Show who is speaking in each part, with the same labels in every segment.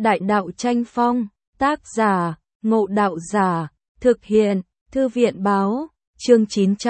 Speaker 1: Đại đạo tranh phong, tác giả, Ngộ Đạo Giả, thực hiện, Thư viện báo, chương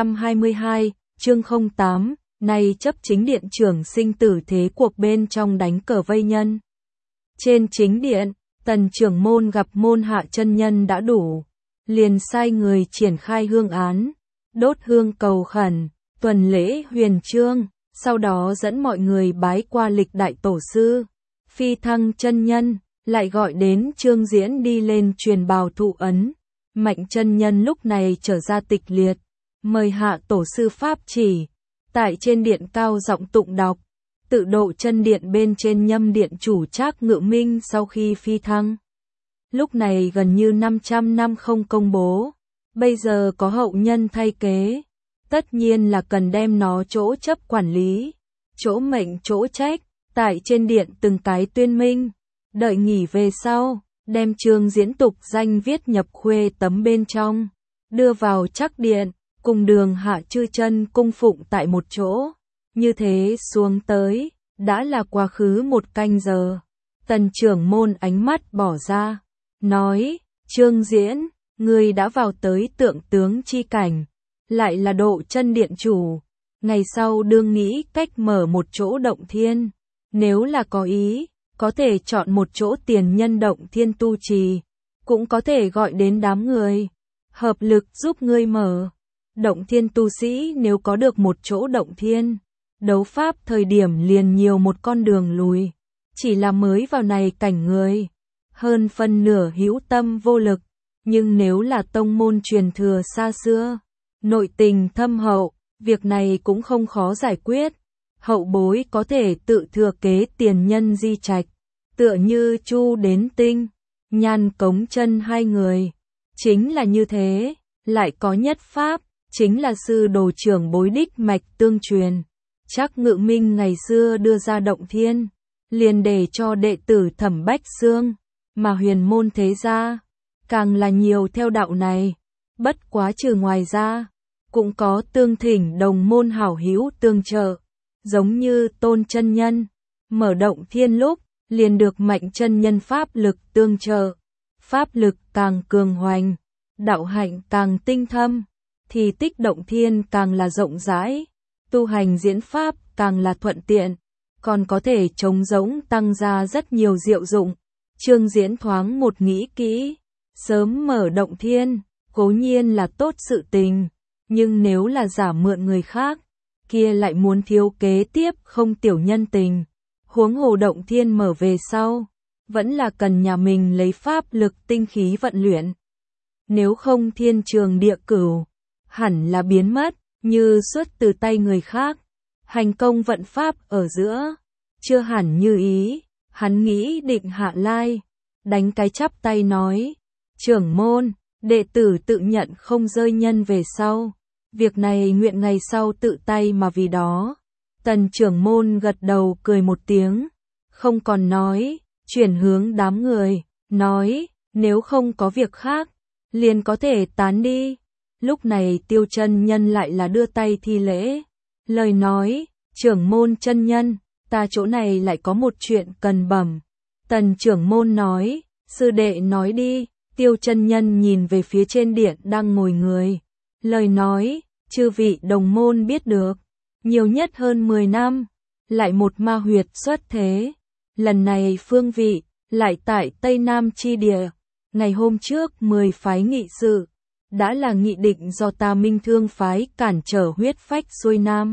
Speaker 1: 922, chương 08, nay chấp chính điện trưởng sinh tử thế cuộc bên trong đánh cờ vây nhân. Trên chính điện, Tần trưởng môn gặp môn hạ chân nhân đã đủ, liền sai người triển khai hương án, đốt hương cầu khẩn, tuần lễ huyền chương, sau đó dẫn mọi người bái qua lịch đại tổ sư, Phi Thăng chân nhân, lại gọi đến Trương Diễn đi lên truyền bào thụ ấn. Mạnh chân nhân lúc này trở ra tịch liệt, mời hạ tổ sư pháp chỉ, tại trên điện cao giọng tụng đọc, tự độ chân điện bên trên nhâm điện chủ Trác Ngự Minh sau khi phi thăng. Lúc này gần như 500 năm không công bố, bây giờ có hậu nhân thay kế, tất nhiên là cần đem nó chỗ chấp quản lý, chỗ mệnh chỗ trách, tại trên điện từng cái tuyên minh, đợi nghỉ về sau. Đem Trương Diễn tục danh viết nhập khuê tấm bên trong, đưa vào Trác điện, cùng đường hạ chư chân cung phụng tại một chỗ. Như thế xuống tới, đã là quá khứ một canh giờ. Tần trưởng môn ánh mắt bỏ ra, nói, Trương Diễn, ngươi đã vào tới tượng tướng chi cảnh, lại là độ chân điện chủ. Ngày sau đương nghĩ cách mở một chỗ động thiên, nếu là có ý, có thể chọn một chỗ tiền nhân động thiên tu trì, cũng có thể gọi đến đám người, hợp lực giúp ngươi mở. Động thiên tu sĩ nếu có được một chỗ động thiên, đấu pháp thời điểm liền nhiều một con đường lùi, chỉ là mới vào này cảnh người, hơn phân nửa hữu tâm vô lực, nhưng nếu là tông môn truyền thừa xa xưa, nội tình thâm hậu, việc này cũng không khó giải quyết. Hậu bối có thể tự thừa kế tiền nhân di trạch, tựa như Chu Đến Tinh, Nhan Cống Chân hai người, chính là như thế, lại có nhất pháp, chính là sư đồ trưởng bối đích mạch tương truyền. Trác Ngự Minh ngày xưa đưa ra động thiên, liền để cho đệ tử Thẩm Bách Xương, mà huyền môn thế gia, càng là nhiều theo đạo này, bất quá trừ ngoài ra, cũng có tương thỉnh đồng môn hảo hữu tương trợ. Giống như Tôn chân nhân, mở động thiên lúc, liền được Mạnh chân nhân pháp lực tương trợ. Pháp lực càng cường hoành, đạo hạnh càng tinh thâm, thì tích động thiên càng là rộng rãi, tu hành diễn pháp càng là thuận tiện, còn có thể trống rỗng tăng ra rất nhiều diệu dụng. Trương Diễn thoáng một nghĩ kỹ, sớm mở động thiên, cố nhiên là tốt sự tình, nhưng nếu là giả mượn người khác, kia lại muốn thiếu kế tiếp không tiểu nhân tình, huống hồ động thiên mở về sau, vẫn là cần nhà mình lấy pháp lực tinh khí vận luyện. Nếu không thiên trường địa cửu, hẳn là biến mất, như xuất từ tay người khác, hành công vận pháp ở giữa, chưa hẳn như ý. Hắn nghĩ định hạ lai, đánh cái chắp tay nói, trưởng môn, đệ tử tự nhận không rơi nhân về sau. Việc này nguyện ngày sau tự tay mà vì đó. Tần trưởng môn gật đầu cười một tiếng, không còn nói, chuyển hướng đám người, nói, nếu không có việc khác, liền có thể tán đi. Lúc này Tiêu chân nhân lại là đưa tay thi lễ, lời nói, trưởng môn chân nhân, ta chỗ này lại có một chuyện cần bẩm. Tần trưởng môn nói, sư đệ nói đi. Tiêu chân nhân nhìn về phía trên điện đang ngồi người, lời nói, chư vị đồng môn biết được, nhiều nhất hơn 10 năm, lại một ma huyệt xuất thế. Lần này phương vị, lại tại Tây Nam chi địa, ngày hôm trước 10 phái nghị sự, đã là nghị định do ta Minh Thương phái cản trở huyết phách xuôi Nam.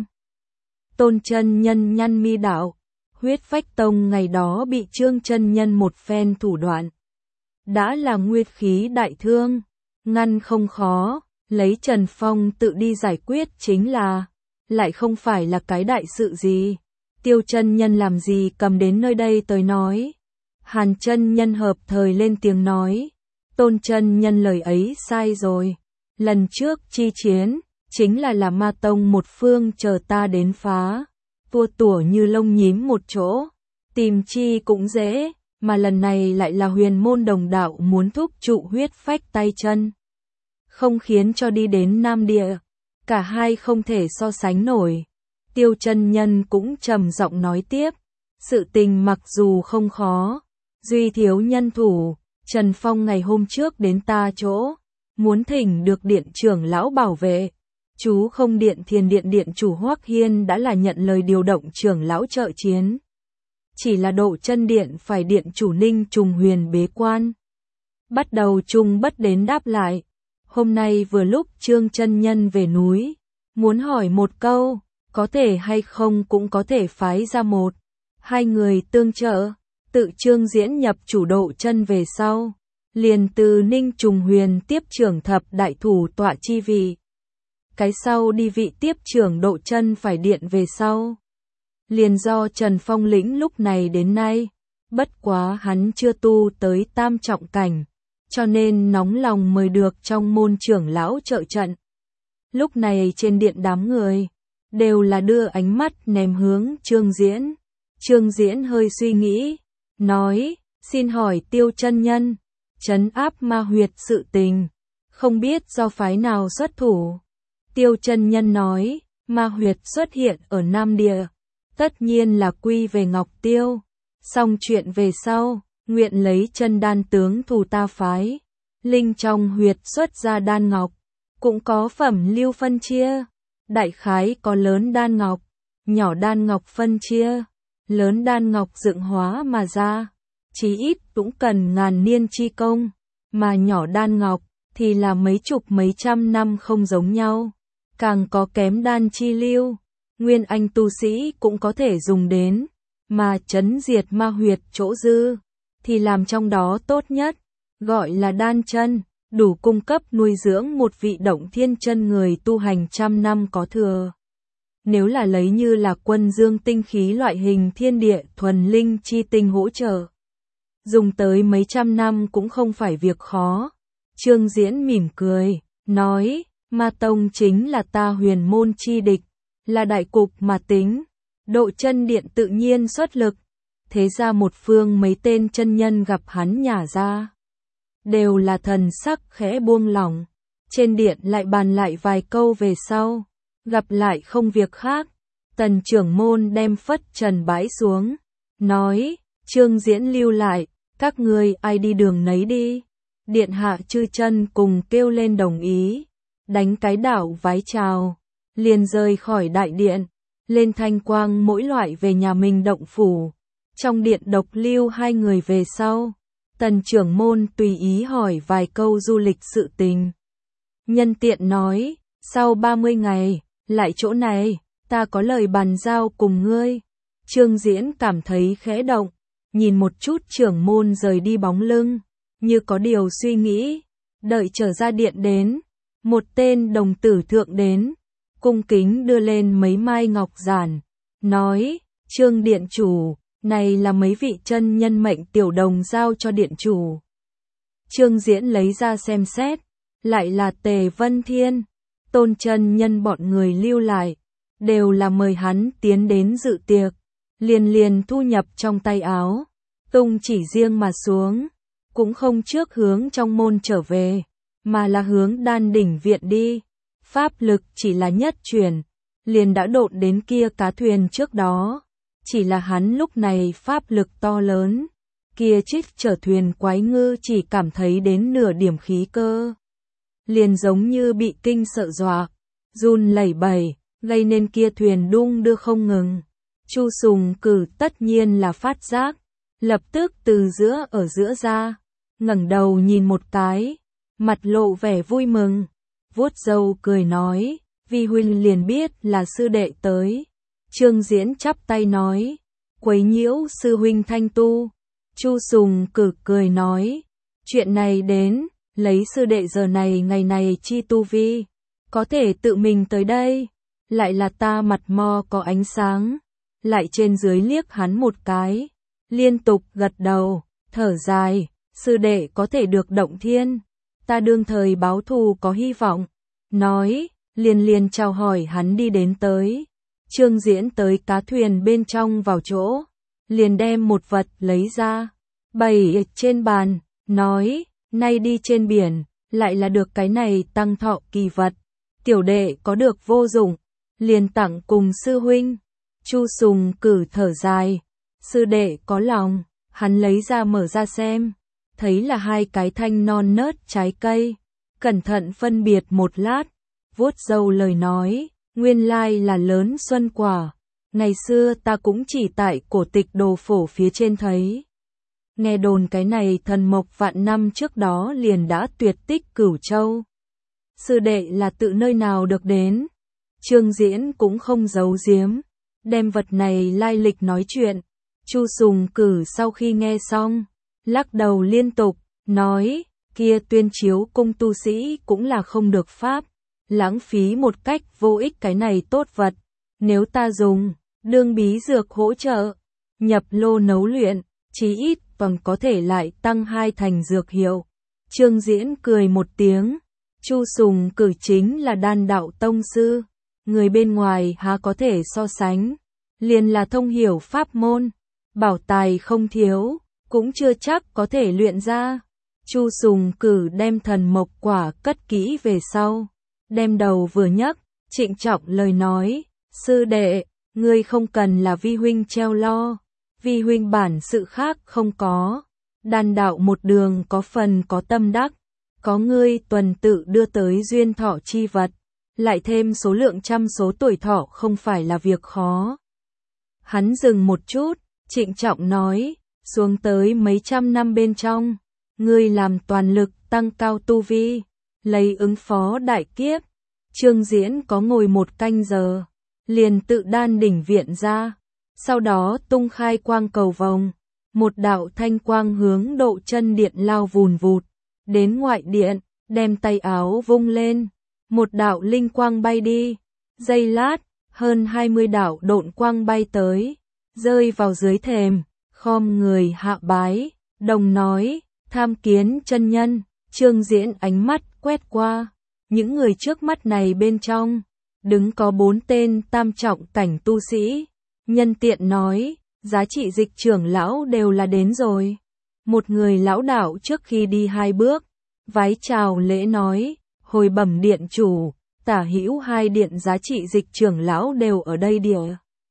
Speaker 1: Tôn chân nhân nhăn mi đạo, huyết phách tông ngày đó bị Trương chân nhân một phen thủ đoạn, đã là nguyên khí đại thương, ngăn không khó. Lấy Trần Phong tự đi giải quyết chính là, lại không phải là cái đại sự gì. Tiêu chân nhân làm gì cầm đến nơi đây tới nói. Hàn chân nhân hợp thời lên tiếng nói, Tôn chân nhân lời ấy sai rồi. Lần trước chi chiến, chính là ma tông một phương chờ ta đến phá, tua tủa như lông nhím một chỗ, tìm chi cũng dễ, mà lần này lại là huyền môn đồng đạo muốn thúc trụ huyết phách tay chân, không khiến cho đi đến Nam Địa, cả hai không thể so sánh nổi. Tiêu chân nhân cũng trầm giọng nói tiếp, sự tình mặc dù không khó, Duy thiếu nhân thủ, Trần Phong ngày hôm trước đến ta chỗ, muốn thỉnh được điện trưởng lão bảo vệ. Chú không điện Thiền điện điện chủ Hoắc Hiên đã là nhận lời điều động trưởng lão trợ chiến. Chỉ là Độ Chân điện phải điện chủ Ninh Trùng Huyền bế quan. Bắt đầu Trung Bất đến đáp lại. Hôm nay vừa lúc Trương chân nhân về núi, muốn hỏi một câu, có thể hay không cũng có thể phái ra một, hai người tương trợ. Tự Trương Diễn nhập chủ Độ Chân về sau, liền từ Ninh Trùng Huyền tiếp trưởng thập đại thủ tọa chi vị. Cái sau đi vị tiếp trưởng Độ Chân phải điện về sau. Liền do Trần Phong lĩnh lúc này đến nay, bất quá hắn chưa tu tới tam trọng cảnh, cho nên nóng lòng mời được trong môn trưởng lão trợ trận. Lúc này trên điện đám người, đều là đưa ánh mắt ném hướng Trương Diễn. Trương Diễn hơi suy nghĩ, nói, xin hỏi Tiêu chân nhân, trấn áp ma huyệt sự tình, không biết do phái nào xuất thủ. Tiêu chân nhân nói, ma huyệt xuất hiện ở Nam Địa, tất nhiên là quy về Ngọc Tiêu. Xong chuyện về sau, nguyện lấy chân đan tướng thù ta phái. Linh trong huyệt xuất ra đan ngọc, cũng có phẩm lưu phân chia. Đại khái có lớn đan ngọc, nhỏ đan ngọc phân chia. Lớn đan ngọc dựng hóa mà ra, chí ít cũng cần ngàn niên chi công, mà nhỏ đan ngọc thì là mấy chục mấy trăm năm không giống nhau. Càng có kém đan chi lưu, nguyên anh tu sĩ cũng có thể dùng đến, mà trấn diệt ma huyệt chỗ dư, thì làm trong đó tốt nhất, gọi là đan chân, đủ cung cấp nuôi dưỡng một vị động thiên chân người tu hành trăm năm có thừa. Nếu là lấy như là quân dương tinh khí loại hình thiên địa thuần linh chi tinh hỗ trợ, dùng tới mấy trăm năm cũng không phải việc khó. Trương Diễn mỉm cười, nói, Ma Tông chính là ta huyền môn chi địch, là đại cục mà tính. Độ Chân điện tự nhiên xuất lực, thế ra một phương mấy tên chân nhân gặp hắn nhả ra, đều là thần sắc khẽ buông lỏng. Trên điện lại bàn lại vài câu về sau, gặp lại không việc khác. Tần trưởng môn đem phất trần bãi xuống, nói, Trương Diễn lưu lại, các ngươi ai đi đường nấy đi. Điện hạ chư chân cùng kêu lên đồng ý, đánh cái đảo vái chào, liền rời khỏi đại điện, lên thanh quang mỗi loại về nhà mình động phủ. Trong điện độc lưu hai người về sau, tần trưởng môn tùy ý hỏi vài câu du lịch sự tình. Nhân tiện nói, sau 30 ngày, lại chỗ này, ta có lời bàn giao cùng ngươi. Trương Diễn cảm thấy khẽ động, nhìn một chút trưởng môn rời đi bóng lưng, như có điều suy nghĩ, đợi trở ra điện đến. Một tên đồng tử thượng đến, cung kính đưa lên mấy mai ngọc giản, nói, Trương điện chủ, này là mấy vị chân nhân mệnh tiểu đồng giao cho điện chủ. Trương Diễn lấy ra xem xét, lại là Tề Vân Thiên, Tôn chân nhân bọn người lưu lại, đều là mời hắn tiến đến dự tiệc, liền thu nhập trong tay áo, tung chỉ riêng mà xuống, cũng không trước hướng trong môn trở về, mà là hướng Đan đỉnh viện đi. Pháp lực chỉ là nhất chuyển, liền đã độn đến kia cá thuyền trước đó. Chỉ là hắn lúc này pháp lực to lớn, kia trích chở thuyền quái ngư chỉ cảm thấy đến nửa điểm khí cơ, liền giống như bị kinh sợ dọa, run lẩy bẩy, gây nên kia thuyền đung đưa không ngừng. Chu Sùng Cử tất nhiên là phát giác, lập tức từ ở giữa ra, ngẩng đầu nhìn một cái, mặt lộ vẻ vui mừng, vuốt râu cười nói, vi huynh liền biết là sư đệ tới. Trương Diễn chắp tay nói, quấy nhiễu sư huynh thanh tu. Chu Sùng Cử cười nói, chuyện này đến, lấy sư đệ giờ này ngày này chi tu vi, có thể tự mình tới đây, lại là ta mặt mo có ánh sáng, lại trên dưới liếc hắn một cái, liên tục gật đầu, thở dài, sư đệ có thể được động thiên, ta đương thời báo thù có hy vọng, nói, liền chào hỏi hắn đi đến tới. Trương Diễn tới cá thuyền bên trong vào chỗ, liền đem một vật lấy ra, bày trên bàn, nói, nay đi trên biển, lại là được cái này tăng thọ kỳ vật, tiểu đệ có được vô dụng, liền tặng cùng sư huynh. Chu Sùng Cử thở dài, sư đệ có lòng, Hắn lấy ra mở ra xem, thấy là 2 cái thanh non nớt trái cây, cẩn thận phân biệt một lát, vuốt râu lời nói, nguyên lai là lớn xuân quả, ngày xưa ta cũng chỉ tại cổ tịch đồ phổ phía trên thấy. Nghe đồn cái này thần mộc vạn năm trước đó liền đã tuyệt tích Cửu Châu. Sư đệ là tự nơi nào được đến? Trương Diễn cũng không giấu giếm, đem vật này lai lịch nói chuyện. Chu Sùng Cử sau khi nghe xong, lắc đầu liên tục, nói, kia Tuyên Chiếu cung tu sĩ cũng là không được pháp, lãng phí một cách vô ích cái này tốt vật, nếu ta dùng, đương bí dược hỗ trợ, nhập lô nấu luyện, chí ít còn có thể lại tăng 2 thành dược hiệu. Trương Diễn cười một tiếng, Chu Sùng Cử chính là đan đạo tông sư, người bên ngoài há có thể so sánh, liền là thông hiểu pháp môn, bảo tài không thiếu, cũng chưa chắc có thể luyện ra. Chu Sùng Cử đem thần mộc quả cất kỹ về sau, đem đầu vừa nhấc, trịnh trọng lời nói, sư đệ, ngươi không cần là vi huynh treo lo, vi huynh bản sự khác không có, đan đạo một đường có phần có tâm đắc, có ngươi tuần tự đưa tới duyên thọ chi vật, lại thêm số lượng trăm số tuổi thọ không phải là việc khó. Hắn dừng một chút, trịnh trọng nói, xuống tới mấy trăm năm bên trong, ngươi làm toàn lực tăng cao tu vi, lấy ứng phó đại kiếp. Trương Diễn có ngồi 1 canh giờ, liền tự đan đỉnh viện ra, sau đó tung khai quang cầu vòng, một đạo thanh quang hướng độ chân điện lao vùn vụt, đến ngoại điện, đem tay áo vung lên, một đạo linh quang bay đi, giây lát, hơn 20 đạo độn quang bay tới, rơi vào dưới thềm, khom người hạ bái, đồng nói, tham kiến chân nhân. Trương Diễn ánh mắt quét qua, những người trước mắt này bên trong, đứng có 4 tên tam trọng cảnh tu sĩ, nhân tiện nói, giá trị dịch trưởng lão đều là đến rồi. Một người lão đạo trước khi đi 2 bước, vái chào lễ nói, hồi bẩm điện chủ, tả hữu 2 điện giá trị dịch trưởng lão đều ở đây địa.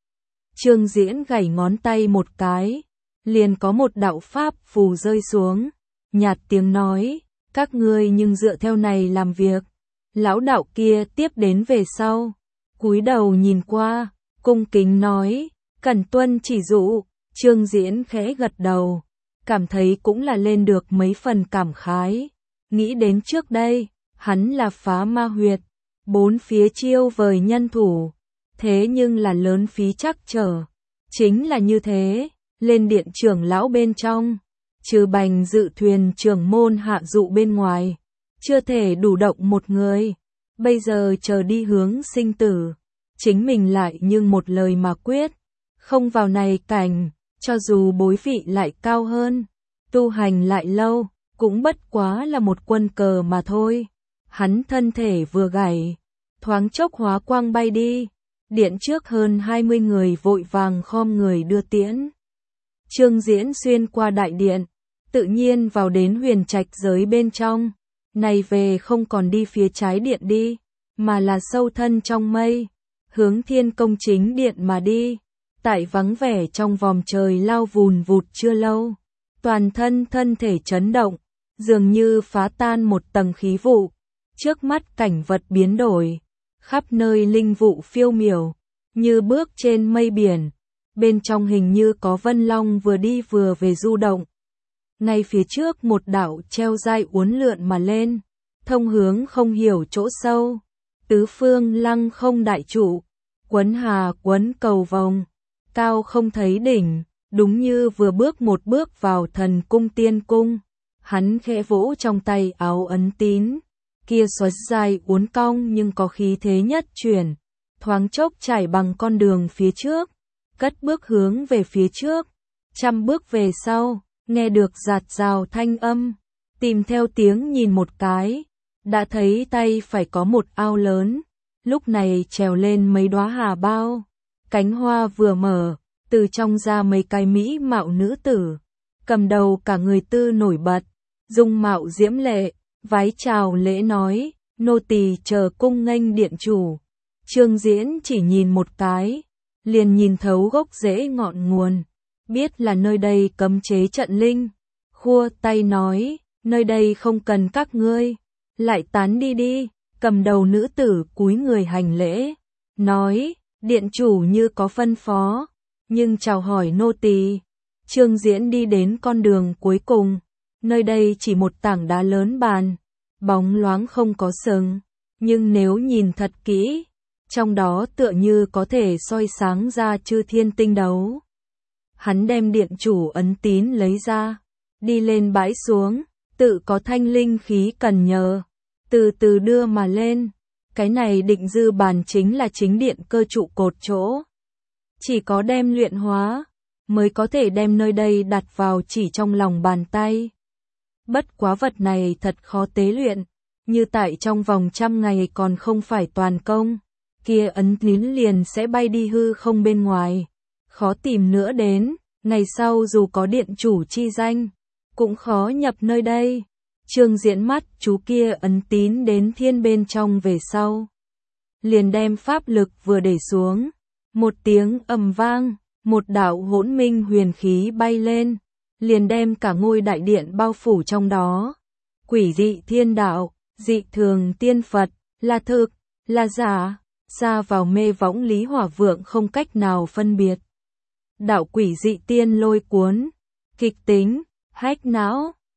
Speaker 1: Trương Diễn gảy ngón tay một cái, liền có một đạo pháp phù rơi xuống, nhạt tiếng nói, các ngươi nhưng dựa theo này làm việc. Lão đạo kia tiếp đến về sau, cúi đầu nhìn qua, cung kính nói, cẩn tuân chỉ dụ. Trương Diễn khẽ gật đầu, cảm thấy cũng là lên được mấy phần cảm khái, nghĩ đến trước đây, hắn là phá ma huyệt, 4 phía chiêu vời nhân thủ, thế nhưng là lớn phí chắc trở, chính là như thế, lên điện trưởng lão bên trong, trừ Bành Dự thuyền trưởng môn hạ dụ bên ngoài, chưa thể đủ động một người, bây giờ chờ đi hướng sinh tử, chính mình lại nhưng một lời mà quyết, không vào này cảnh, cho dù bối vị lại cao hơn, tu hành lại lâu, cũng bất quá là một quân cờ mà thôi. Hắn thân thể vừa gảy, thoáng chốc hóa quang bay đi, điện trước hơn 20 người vội vàng khom người đưa tiễn. Trương Diễn xuyên qua đại điện, tự nhiên vào đến huyền trạch giới bên trong, này về không còn đi phía trái điện đi, mà là sâu thân trong mây, hướng Thiên Công chính điện mà đi. Tại vắng vẻ trong vòng trời lao vùn vụt chưa lâu, toàn thân thân thể chấn động, dường như phá tan một tầng khí vụ, trước mắt cảnh vật biến đổi, khắp nơi linh vụ phiêu miểu, như bước trên mây biển, bên trong hình như có vân long vừa đi vừa về du động. Ngay phía trước một đạo treo dai uốn lượn mà lên, thông hướng không hiểu chỗ sâu, tứ phương lăng không đại trụ, quấn hà quấn cầu vòng, cao không thấy đỉnh, đúng như vừa bước một bước vào thần cung tiên cung. Hắn khẽ vỗ trong tay áo ấn tín, kia xoắn dài uốn cong nhưng có khí thế nhất chuyển, thoáng chốc trải bằng con đường phía trước, cất bước hướng về phía trước, 100 bước về sau, nghe được giạt rào thanh âm, tìm theo tiếng nhìn một cái, đã thấy tay phải có một ao lớn, lúc này trèo lên mấy đóa hà bao, cánh hoa vừa mở, từ trong ra mấy cái mỹ mạo nữ tử, cầm đầu cả người tư nổi bật, dung mạo diễm lệ, vái chào lễ nói, nô tỳ chờ cung nghênh điện chủ. Trương Diễn chỉ nhìn một cái, liền nhìn thấu gốc rễ ngọn nguồn, biết là nơi đây cấm chế trận linh, khua tay nói, nơi đây không cần các ngươi, lại tán đi đi. Cầm đầu nữ tử cúi người hành lễ, nói, điện chủ như có phân phó, nhưng chào hỏi nô tỳ. Trương Diễn đi đến con đường cuối cùng, nơi đây chỉ một tảng đá lớn bàn, bóng loáng không có sừng, nhưng nếu nhìn thật kỹ, trong đó tựa như có thể soi sáng ra chư thiên tinh đấu. Hắn đem điện chủ ấn tín lấy ra, đi lên bãi xuống, tự có thanh linh khí cần nhờ, từ từ đưa mà lên. Cái này định dư bàn chính là chính điện cơ trụ cột chỗ. Chỉ có đem luyện hóa, mới có thể đem nơi đây đặt vào chỉ trong lòng bàn tay. Bất quá vật này thật khó tế luyện, như tại trong vòng 100 ngày còn không phải toàn công, kia ấn tín liền sẽ bay đi hư không bên ngoài. Khó tìm nữa đến, ngày sau dù có điện chủ chi danh, cũng khó nhập nơi đây. Trương Diễn mắt chú kia ấn tín đến thiên bên trong về sau. Liền đem pháp lực vừa để xuống. Một tiếng ầm vang, một đạo hỗn minh huyền khí bay lên. Liền đem cả ngôi đại điện bao phủ trong đó. Quỷ dị thiên đạo, dị thường tiên Phật, là thực, là giả, xa vào mê võng Lý Hỏa Vượng không cách nào phân biệt. Đạo quỷ dị tiên lôi cuốn, kịch tính, hách não,